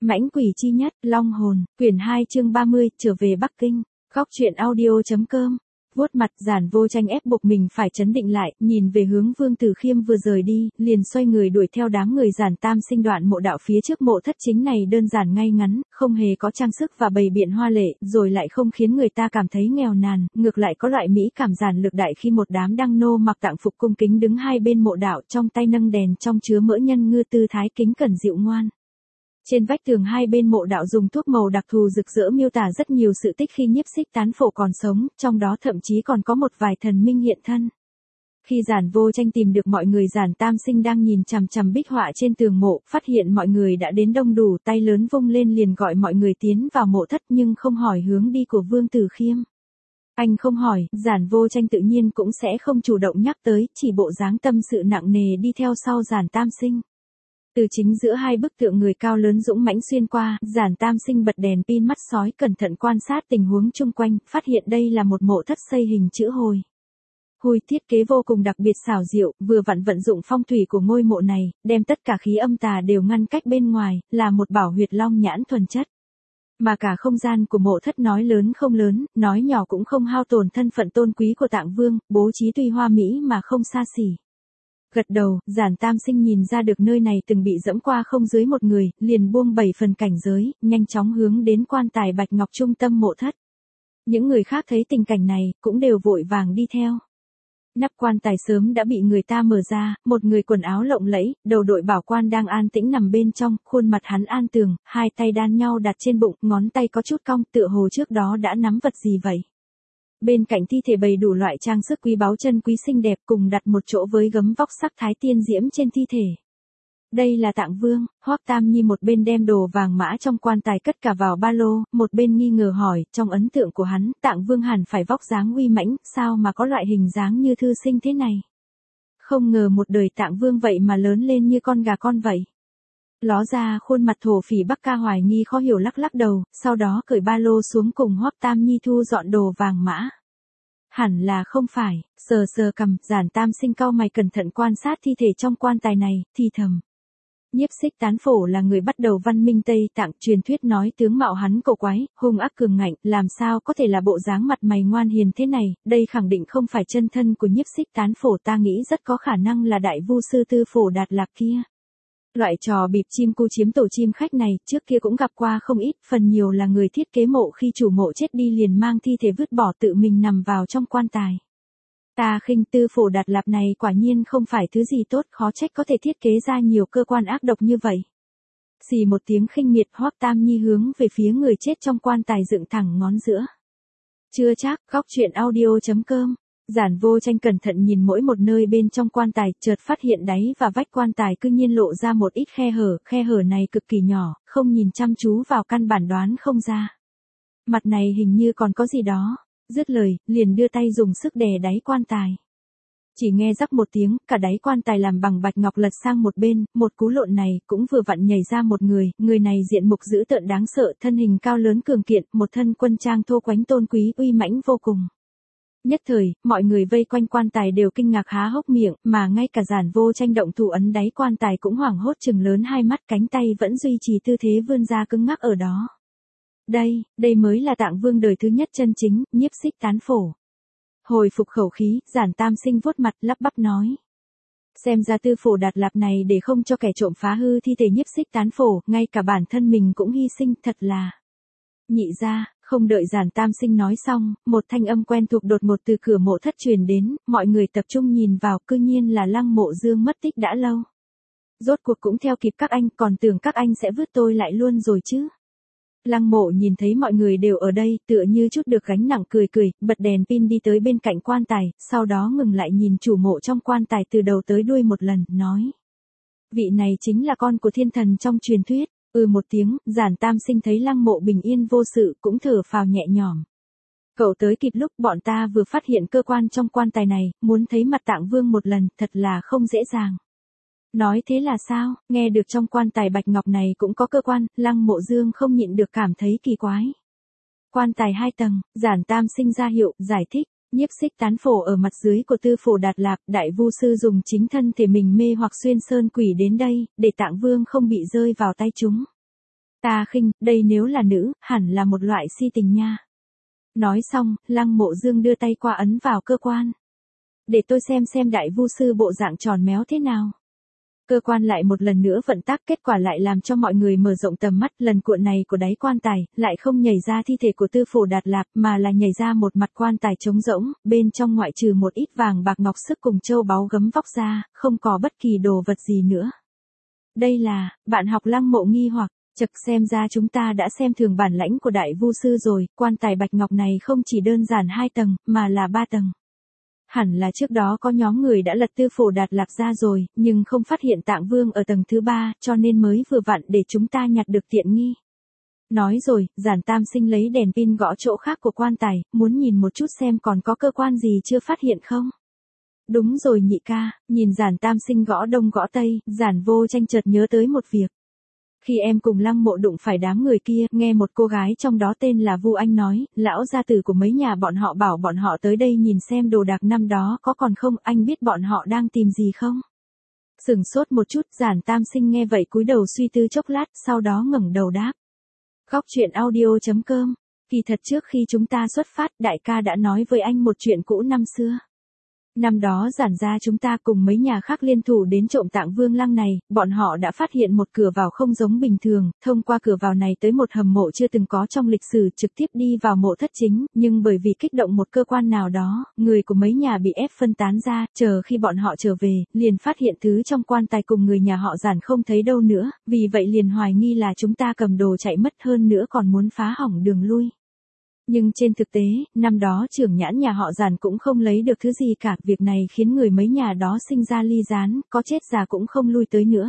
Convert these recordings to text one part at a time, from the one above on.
Mãnh quỷ chi nhất, Long hồn, quyển 2 chương 30, trở về Bắc Kinh. Góc truyện audio.com. Vuốt mặt, Giản Vô Tranh ép buộc mình phải trấn định lại, nhìn về hướng Vương Tử Khiêm vừa rời đi, liền xoay người đuổi theo đám người Giản Tam Sinh đoạn mộ đạo phía trước mộ thất chính này đơn giản ngay ngắn, không hề có trang sức và bày biện hoa lệ, rồi lại không khiến người ta cảm thấy nghèo nàn, ngược lại có loại mỹ cảm giản lược đại khi một đám đăng nô mặc tạng phục cung kính đứng hai bên mộ đạo, trong tay nâng đèn trong chứa mỡ nhân ngư, tư thái kính cẩn dịu ngoan. Trên vách tường hai bên mộ đạo dùng thuốc màu đặc thù rực rỡ miêu tả rất nhiều sự tích khi Nhiếp Xích Tán Phổ còn sống, trong đó thậm chí còn có một vài thần minh hiện thân. Khi Giản Vô Tranh tìm được mọi người, Giản Tam Sinh đang nhìn chằm chằm bích họa trên tường mộ, phát hiện mọi người đã đến đông đủ, tay lớn vung lên liền gọi mọi người tiến vào mộ thất nhưng không hỏi hướng đi của Vương Tử Khiêm. Anh không hỏi, Giản Vô Tranh tự nhiên cũng sẽ không chủ động nhắc tới, chỉ bộ dáng tâm sự nặng nề đi theo sau Giản Tam Sinh. Từ chính giữa hai bức tượng người cao lớn dũng mãnh xuyên qua, Giản Tam Sinh bật đèn pin mắt sói cẩn thận quan sát tình huống chung quanh, phát hiện đây là một mộ thất xây hình chữ hồi. Hùi thiết kế vô cùng đặc biệt xảo diệu, vừa vặn vận dụng phong thủy của ngôi mộ này, đem tất cả khí âm tà đều ngăn cách bên ngoài, là một bảo huyệt long nhãn thuần chất. Mà cả không gian của mộ thất nói lớn không lớn, nói nhỏ cũng không hao tổn thân phận tôn quý của Tạng Vương, bố trí tuy hoa mỹ mà không xa xỉ. Gật đầu, Giản Tam Sinh nhìn ra được nơi này từng bị dẫm qua không dưới một người, liền buông 7 phần cảnh giới, nhanh chóng hướng đến quan tài bạch ngọc trung tâm mộ thất. Những người khác thấy tình cảnh này, cũng đều vội vàng đi theo. Nắp quan tài sớm đã bị người ta mở ra, một người quần áo lộng lẫy, đầu đội bảo quan đang an tĩnh nằm bên trong, khuôn mặt hắn an tường, hai tay đan nhau đặt trên bụng, ngón tay có chút cong, tựa hồ trước đó đã nắm vật gì vậy. Bên cạnh thi thể bày đủ loại trang sức quý báu chân quý xinh đẹp, cùng đặt một chỗ với gấm vóc sắc thái tiên diễm trên thi thể. Đây là Tạng Vương. Hoắc Tam Nhi một bên đem đồ vàng mã trong quan tài cất cả vào ba lô, một bên nghi ngờ hỏi, trong ấn tượng của hắn, Tạng Vương hẳn phải vóc dáng uy mãnh, sao mà có loại hình dáng như thư sinh thế này. Không ngờ một đời Tạng Vương vậy mà lớn lên như con gà con vậy. Ló ra khuôn mặt thổ phỉ Bắc Ca hoài nghi khó hiểu lắc lắc đầu, sau đó cởi ba lô xuống cùng Hoắc Tam Nhi thu dọn đồ vàng mã. Hẳn là không phải, sờ sờ cằm, Giản Tam Sinh cau mày cẩn thận quan sát thi thể trong quan tài này, thì thầm. Nhiếp Xích Tán Phổ là người bắt đầu văn minh Tây Tạng, truyền thuyết nói tướng mạo hắn cổ quái, hung ác cường ngạnh, làm sao có thể là bộ dáng mặt mày ngoan hiền thế này, đây khẳng định không phải chân thân của Nhiếp Xích Tán Phổ, ta nghĩ rất có khả năng là đại vu sư Tư Phổ Đạt Lạc kia. Loại trò bịp chim cu chiếm tổ chim khách này, trước kia cũng gặp qua không ít, phần nhiều là người thiết kế mộ khi chủ mộ chết đi liền mang thi thể vứt bỏ tự mình nằm vào trong quan tài. Ta khinh Tư Phổ Đạt Lạp này quả nhiên không phải thứ gì tốt, khó trách có thể thiết kế ra nhiều cơ quan ác độc như vậy. Xì một tiếng khinh miệt, Hoắc Tam Nhi hướng về phía người chết trong quan tài dựng thẳng ngón giữa. Chưa chắc, góc truyện audio.com. Giản Vô Tranh cẩn thận nhìn mỗi một nơi bên trong quan tài, chợt phát hiện đáy và vách quan tài cư nhiên lộ ra một ít khe hở này cực kỳ nhỏ, không nhìn chăm chú vào căn bản đoán không ra. Mặt này hình như còn có gì đó. Dứt lời, liền đưa tay dùng sức đè đáy quan tài. Chỉ nghe rắc một tiếng, cả đáy quan tài làm bằng bạch ngọc lật sang một bên, một cú lộn này cũng vừa vặn nhảy ra một người này diện mục dữ tợn đáng sợ, thân hình cao lớn cường kiện, một thân quân trang thô quánh tôn quý uy mãnh vô cùng. Nhất thời, mọi người vây quanh quan tài đều kinh ngạc há hốc miệng, mà ngay cả Giản Vô Tranh động thủ ấn đáy quan tài cũng hoảng hốt trừng lớn hai mắt, cánh tay vẫn duy trì tư thế vươn ra cứng ngắc ở đó. Đây mới là Tạng Vương đời thứ nhất chân chính, Nhiếp Xích Tán Phổ. Hồi phục khẩu khí, Giản Tam Sinh vuốt mặt lắp bắp nói. Xem ra Tư Phổ Đạt Lạp này để không cho kẻ trộm phá hư thi thể Nhiếp Xích Tán Phổ, ngay cả bản thân mình cũng hy sinh, thật là. Nhị ra, không đợi Giản Tam Sinh nói xong, một thanh âm quen thuộc đột ngột từ cửa mộ thất truyền đến, mọi người tập trung nhìn vào, cư nhiên là Lăng Mộ Dương mất tích đã lâu. Rốt cuộc cũng theo kịp các anh, còn tưởng các anh sẽ vứt tôi lại luôn rồi chứ. Lăng Mộ nhìn thấy mọi người đều ở đây, tựa như chút được gánh nặng cười, bật đèn pin đi tới bên cạnh quan tài, sau đó ngừng lại nhìn chủ mộ trong quan tài từ đầu tới đuôi một lần, nói. Vị này chính là con của thiên thần trong truyền thuyết. Một tiếng, Giản Tam Sinh thấy Lăng Mộ bình yên vô sự, cũng thở phào nhẹ nhõm. Cậu tới kịp lúc bọn ta vừa phát hiện cơ quan trong quan tài này, muốn thấy mặt Tạng Vương một lần, thật là không dễ dàng. Nói thế là sao, nghe được trong quan tài bạch ngọc này cũng có cơ quan, Lăng Mộ Dương không nhịn được cảm thấy kỳ quái. Quan tài 2 tầng, Giản Tam Sinh ra hiệu, giải thích. Nhiếp Xích Tán Phổ ở mặt dưới của Tư Phổ Đạt Lạp, đại vu sư dùng chính thân thể mình mê hoặc xuyên sơn quỷ đến đây, để Tạng Vương không bị rơi vào tay chúng. Ta khinh, đây nếu là nữ, hẳn là một loại si tình nha. Nói xong, Lăng Mộ Dương đưa tay qua ấn vào cơ quan. Để tôi xem đại vu sư bộ dạng tròn méo thế nào. Cơ quan lại một lần nữa vận tác, kết quả lại làm cho mọi người mở rộng tầm mắt. Lần cuộn này của đáy quan tài, lại không nhảy ra thi thể của Tư Phổ Đạt Lạp, mà là nhảy ra một mặt quan tài trống rỗng, bên trong ngoại trừ một ít vàng bạc ngọc sức cùng châu báu gấm vóc ra, không có bất kỳ đồ vật gì nữa. Đây là, bạn học Lăng Mộ nghi hoặc, chật xem ra chúng ta đã xem thường bản lãnh của đại vu sư rồi, quan tài bạch ngọc này không chỉ đơn giản 2 tầng, mà là 3 tầng. Hẳn là trước đó có nhóm người đã lật Tư Phổ Đạt Lạp ra rồi, nhưng không phát hiện Tạng Vương ở tầng thứ 3, cho nên mới vừa vặn để chúng ta nhặt được tiện nghi. Nói rồi, Giản Tam Sinh lấy đèn pin gõ chỗ khác của quan tài, muốn nhìn một chút xem còn có cơ quan gì chưa phát hiện không. Đúng rồi nhị ca, nhìn Giản Tam Sinh gõ đông gõ tây, Giản Vô Tranh chợt nhớ tới một việc. Khi em cùng Lăng Mộ đụng phải đám người kia, nghe một cô gái trong đó tên là Vu Anh nói, lão gia tử của mấy nhà bọn họ bảo bọn họ tới đây nhìn xem đồ đạc năm đó có còn không, anh biết bọn họ đang tìm gì không? Sửng sốt một chút, Giản Tam Sinh nghe vậy cúi đầu suy tư chốc lát, sau đó ngẩng đầu đáp. Góc truyện audio.com, kỳ thật trước khi chúng ta xuất phát, đại ca đã nói với anh một chuyện cũ năm xưa. Năm đó Giản gia chúng ta cùng mấy nhà khác liên thủ đến trộm Tạng Vương lăng này, bọn họ đã phát hiện một cửa vào không giống bình thường, thông qua cửa vào này tới một hầm mộ chưa từng có trong lịch sử, trực tiếp đi vào mộ thất chính, nhưng bởi vì kích động một cơ quan nào đó, người của mấy nhà bị ép phân tán ra, chờ khi bọn họ trở về, liền phát hiện thứ trong quan tài cùng người nhà họ Giản không thấy đâu nữa, vì vậy liền hoài nghi là chúng ta cầm đồ chạy mất, hơn nữa còn muốn phá hỏng đường lui. Nhưng trên thực tế, năm đó trưởng nhãn nhà họ Giản cũng không lấy được thứ gì cả, việc này khiến người mấy nhà đó sinh ra ly gián, có chết già cũng không lui tới nữa.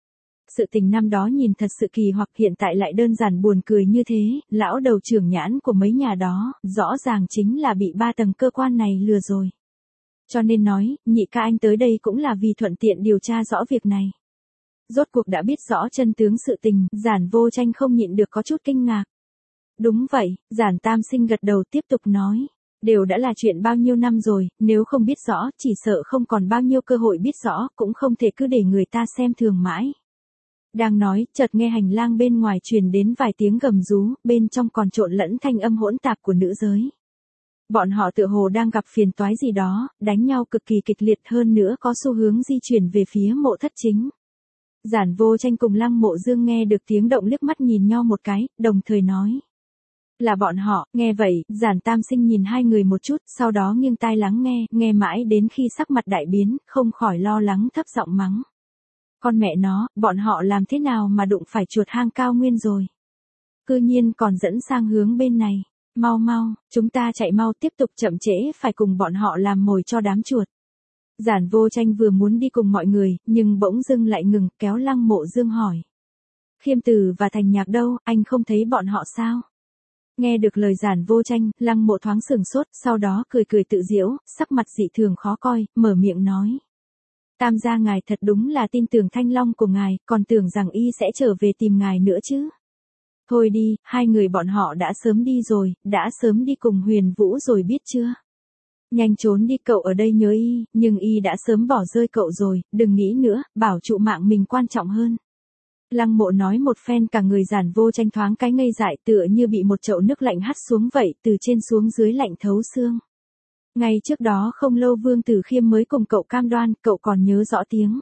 Sự tình năm đó nhìn thật sự kỳ hoặc, hiện tại lại đơn giản buồn cười như thế, lão đầu trưởng nhãn của mấy nhà đó, rõ ràng chính là bị 3 tầng cơ quan này lừa rồi. Cho nên nói, nhị ca anh tới đây cũng là vì thuận tiện điều tra rõ việc này. Rốt cuộc đã biết rõ chân tướng sự tình, Giản Vô Tranh không nhịn được có chút kinh ngạc. Đúng vậy, Giản Tam Sinh gật đầu tiếp tục nói. Đều đã là chuyện bao nhiêu năm rồi, nếu không biết rõ, chỉ sợ không còn bao nhiêu cơ hội biết rõ, cũng không thể cứ để người ta xem thường mãi. Đang nói, chợt nghe hành lang bên ngoài truyền đến vài tiếng gầm rú, bên trong còn trộn lẫn thanh âm hỗn tạp của nữ giới. Bọn họ tựa hồ đang gặp phiền toái gì đó, đánh nhau cực kỳ kịch liệt, hơn nữa có xu hướng di chuyển về phía mộ thất chính. Giản Vô Tranh cùng Lăng Mộ Dương nghe được tiếng động liếc mắt nhìn nhau một cái, đồng thời nói. Là bọn họ, nghe vậy, Giản Tam Sinh nhìn hai người một chút, sau đó nghiêng tai lắng nghe mãi đến khi sắc mặt đại biến, không khỏi lo lắng thấp giọng mắng. Con mẹ nó, bọn họ làm thế nào mà đụng phải chuột hang cao nguyên rồi. Cư nhiên còn dẫn sang hướng bên này. Mau mau, chúng ta chạy mau, tiếp tục chậm trễ phải cùng bọn họ làm mồi cho đám chuột. Giản Vô Tranh vừa muốn đi cùng mọi người, nhưng bỗng dưng lại ngừng, kéo Lăng Mộ Dương hỏi. Khiêm Từ và Thành Nhạc đâu, anh không thấy bọn họ sao? Nghe được lời Giản Vô Tranh, Lăng Mộ thoáng sửng sốt, sau đó cười cười tự giễu, sắc mặt dị thường khó coi, mở miệng nói. Tam gia ngài thật đúng là tin tưởng thanh long của ngài, còn tưởng rằng y sẽ trở về tìm ngài nữa chứ. Thôi đi, hai người bọn họ đã sớm đi rồi, đã sớm đi cùng Huyền Vũ rồi biết chưa? Nhanh trốn đi, cậu ở đây nhớ y, nhưng y đã sớm bỏ rơi cậu rồi, đừng nghĩ nữa, bảo trụ mạng mình quan trọng hơn. Lăng Mộ nói một phen, cả người Giản Vô Tranh thoáng cái ngây dại, tựa như bị một chậu nước lạnh hắt xuống vậy, từ trên xuống dưới lạnh thấu xương. Ngay trước đó không lâu Vương Tử Khiêm mới cùng cậu cam đoan, cậu còn nhớ rõ tiếng.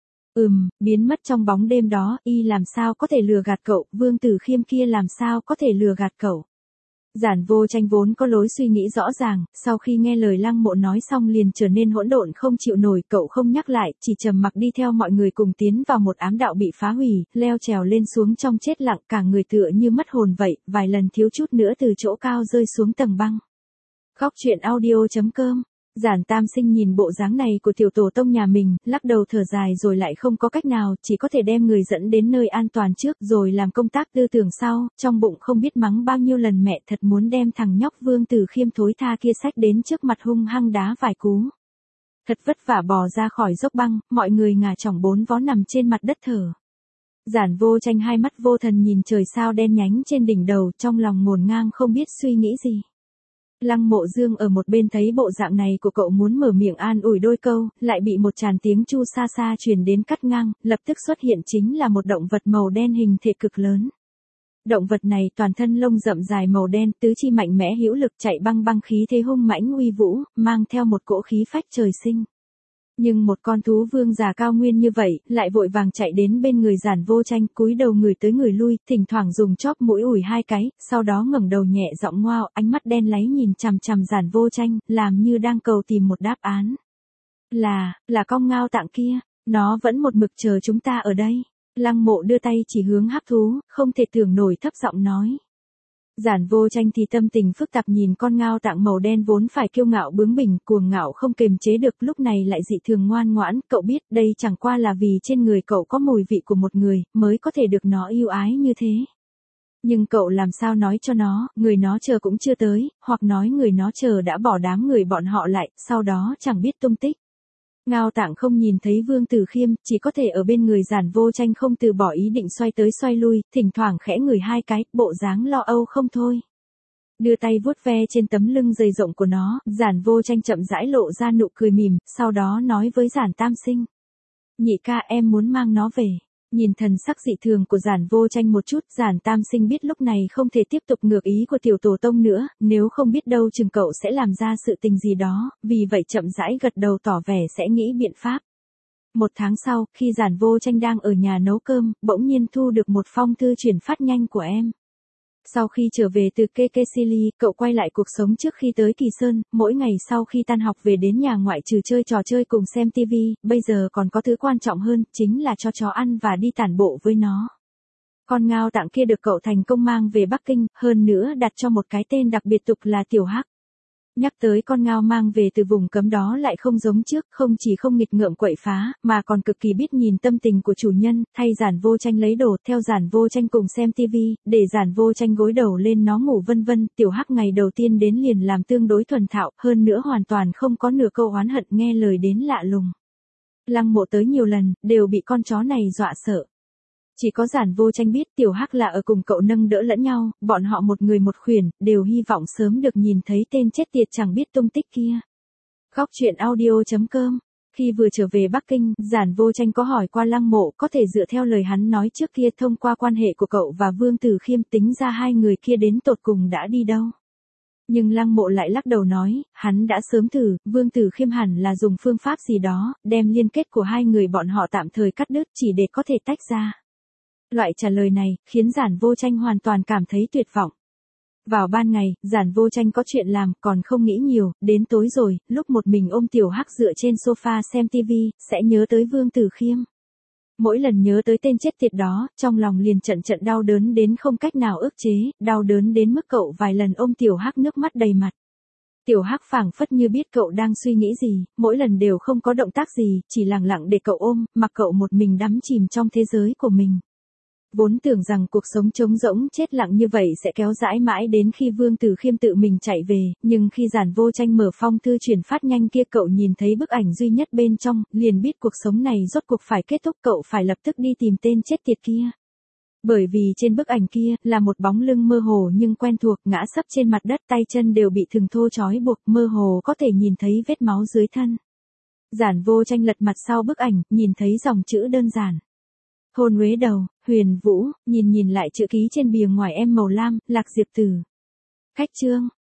Biến mất trong bóng đêm đó, y làm sao có thể lừa gạt cậu, Vương Tử Khiêm kia làm sao có thể lừa gạt cậu. Giản Vô Tranh vốn có lối suy nghĩ rõ ràng, sau khi nghe lời Lăng Mộ nói xong liền trở nên hỗn độn không chịu nổi, cậu không nhắc lại, chỉ trầm mặc đi theo mọi người cùng tiến vào một ám đạo bị phá hủy, leo trèo lên xuống trong chết lặng, cả người tựa như mất hồn vậy, vài lần thiếu chút nữa từ chỗ cao rơi xuống tầng băng. Góc truyện audio.com. Giản Tam Sinh nhìn bộ dáng này của tiểu tổ tông nhà mình, lắc đầu thở dài rồi lại không có cách nào, chỉ có thể đem người dẫn đến nơi an toàn trước rồi làm công tác tư tưởng sau, trong bụng không biết mắng bao nhiêu lần mẹ thật muốn đem thằng nhóc Vương Tử Khiêm thối tha kia xách đến trước mặt hung hăng đá vài cú. Thật vất vả bò ra khỏi dốc băng, mọi người ngả chỏng bốn vó nằm trên mặt đất thở. Giản Vô Tranh hai mắt vô thần nhìn trời sao đen nhánh trên đỉnh đầu, trong lòng ngổn ngang không biết suy nghĩ gì. Lăng Mộ Dương ở một bên thấy bộ dạng này của cậu muốn mở miệng an ủi đôi câu, lại bị một tràng tiếng chu xa xa truyền đến cắt ngang, lập tức xuất hiện chính là một động vật màu đen hình thể cực lớn. Động vật này toàn thân lông rậm dài màu đen, tứ chi mạnh mẽ hữu lực, chạy băng băng, khí thế hung mãnh uy vũ, mang theo một cỗ khí phách trời sinh. Nhưng một con thú vương già cao nguyên như vậy, lại vội vàng chạy đến bên người Giản Vô Tranh, cúi đầu người tới người lui, thỉnh thoảng dùng chóp mũi ủi hai cái, sau đó ngẩng đầu nhẹ giọng ngoao, ánh mắt đen láy nhìn chằm chằm Giản Vô Tranh, làm như đang cầu tìm một đáp án. Là con ngao tạng kia, nó vẫn một mực chờ chúng ta ở đây. Lăng Mộ đưa tay chỉ hướng hắc thú, không thể tưởng nổi, thấp giọng nói. Giản Vô Tranh thì tâm tình phức tạp nhìn con ngao tạng màu đen vốn phải kiêu ngạo bướng bỉnh, cuồng ngạo không kềm chế được, lúc này lại dị thường ngoan ngoãn, cậu biết đây chẳng qua là vì trên người cậu có mùi vị của một người, mới có thể được nó yêu ái như thế. Nhưng cậu làm sao nói cho nó, người nó chờ cũng chưa tới, hoặc nói người nó chờ đã bỏ đám người bọn họ lại, sau đó chẳng biết tung tích. Ngao tạng không nhìn thấy Vương Tử Khiêm, chỉ có thể ở bên người Giản Vô Tranh không từ bỏ ý định xoay tới xoay lui, thỉnh thoảng khẽ ngửi hai cái, bộ dáng lo âu không thôi. Đưa tay vuốt ve trên tấm lưng dày rộng của nó, Giản Vô Tranh chậm rãi lộ ra nụ cười mỉm, sau đó nói với Giản Tam Sinh. Nhị ca, em muốn mang nó về. Nhìn thần sắc dị thường của Giản Vô Tranh một chút, Giản Tam Sinh biết lúc này không thể tiếp tục ngược ý của tiểu tổ tông nữa, nếu không biết đâu chừng cậu sẽ làm ra sự tình gì đó, vì vậy chậm rãi gật đầu tỏ vẻ sẽ nghĩ biện pháp. Một tháng sau, khi Giản Vô Tranh đang ở nhà nấu cơm, bỗng nhiên thu được một phong thư chuyển phát nhanh của em. Sau khi trở về từ Kekesili, cậu quay lại cuộc sống trước khi tới Kỳ Sơn, mỗi ngày sau khi tan học về đến nhà ngoại trừ chơi trò chơi cùng xem TV, bây giờ còn có thứ quan trọng hơn, chính là cho chó ăn và đi tản bộ với nó. Con ngao tạng kia được cậu thành công mang về Bắc Kinh, hơn nữa đặt cho một cái tên đặc biệt tục là Tiểu Hắc. Nhắc tới con ngao mang về từ vùng cấm đó lại không giống trước, không chỉ không nghịch ngợm quậy phá, mà còn cực kỳ biết nhìn tâm tình của chủ nhân, thay Giản Vô Tranh lấy đồ, theo Giản Vô Tranh cùng xem TV, để Giản Vô Tranh gối đầu lên nó ngủ vân vân. Tiểu Hắc ngày đầu tiên đến liền làm tương đối thuần thạo, hơn nữa hoàn toàn không có nửa câu oán hận, nghe lời đến lạ lùng. Lăng Mộ tới nhiều lần, đều bị con chó này dọa sợ. Chỉ có Giản Vô Tranh biết Tiểu Hắc là ở cùng cậu nâng đỡ lẫn nhau, bọn họ một người một khuyển, đều hy vọng sớm được nhìn thấy tên chết tiệt chẳng biết tung tích kia. Góc truyện audio.com. Khi vừa trở về Bắc Kinh, Giản Vô Tranh có hỏi qua Lăng Mộ, có thể dựa theo lời hắn nói trước kia thông qua quan hệ của cậu và Vương Tử Khiêm tính ra hai người kia đến tột cùng đã đi đâu. Nhưng Lăng Mộ lại lắc đầu nói, hắn đã sớm thử, Vương Tử Khiêm hẳn là dùng phương pháp gì đó, đem liên kết của hai người bọn họ tạm thời cắt đứt chỉ để có thể tách ra. Loại trả lời này, khiến Giản Vô Tranh hoàn toàn cảm thấy tuyệt vọng. Vào ban ngày, Giản Vô Tranh có chuyện làm, còn không nghĩ nhiều, đến tối rồi, lúc một mình ôm Tiểu Hắc dựa trên sofa xem TV, sẽ nhớ tới Vương Tử Khiêm. Mỗi lần nhớ tới tên chết tiệt đó, trong lòng liền trận trận đau đớn đến không cách nào ức chế, đau đớn đến mức cậu vài lần ôm Tiểu Hắc nước mắt đầy mặt. Tiểu Hắc phảng phất như biết cậu đang suy nghĩ gì, mỗi lần đều không có động tác gì, chỉ lặng lặng để cậu ôm, mặc cậu một mình đắm chìm trong thế giới của mình. Vốn tưởng rằng cuộc sống trống rỗng chết lặng như vậy sẽ kéo dãi mãi đến khi Vương Tử Khiêm tự mình chạy về, nhưng khi Giản Vô Tranh mở phong thư chuyển phát nhanh kia cậu nhìn thấy bức ảnh duy nhất bên trong, liền biết cuộc sống này rốt cuộc phải kết thúc, cậu phải lập tức đi tìm tên chết tiệt kia. Bởi vì trên bức ảnh kia là một bóng lưng mơ hồ nhưng quen thuộc, ngã sấp trên mặt đất, tay chân đều bị thừng thô trói buộc, mơ hồ có thể nhìn thấy vết máu dưới thân. Giản Vô Tranh lật mặt sau bức ảnh, nhìn thấy dòng chữ đơn giản. Hôn uế đầu, Huyền Vũ, nhìn lại chữ ký trên bìa ngoài em màu lam, Lạc Diệp Tử. Khách chương.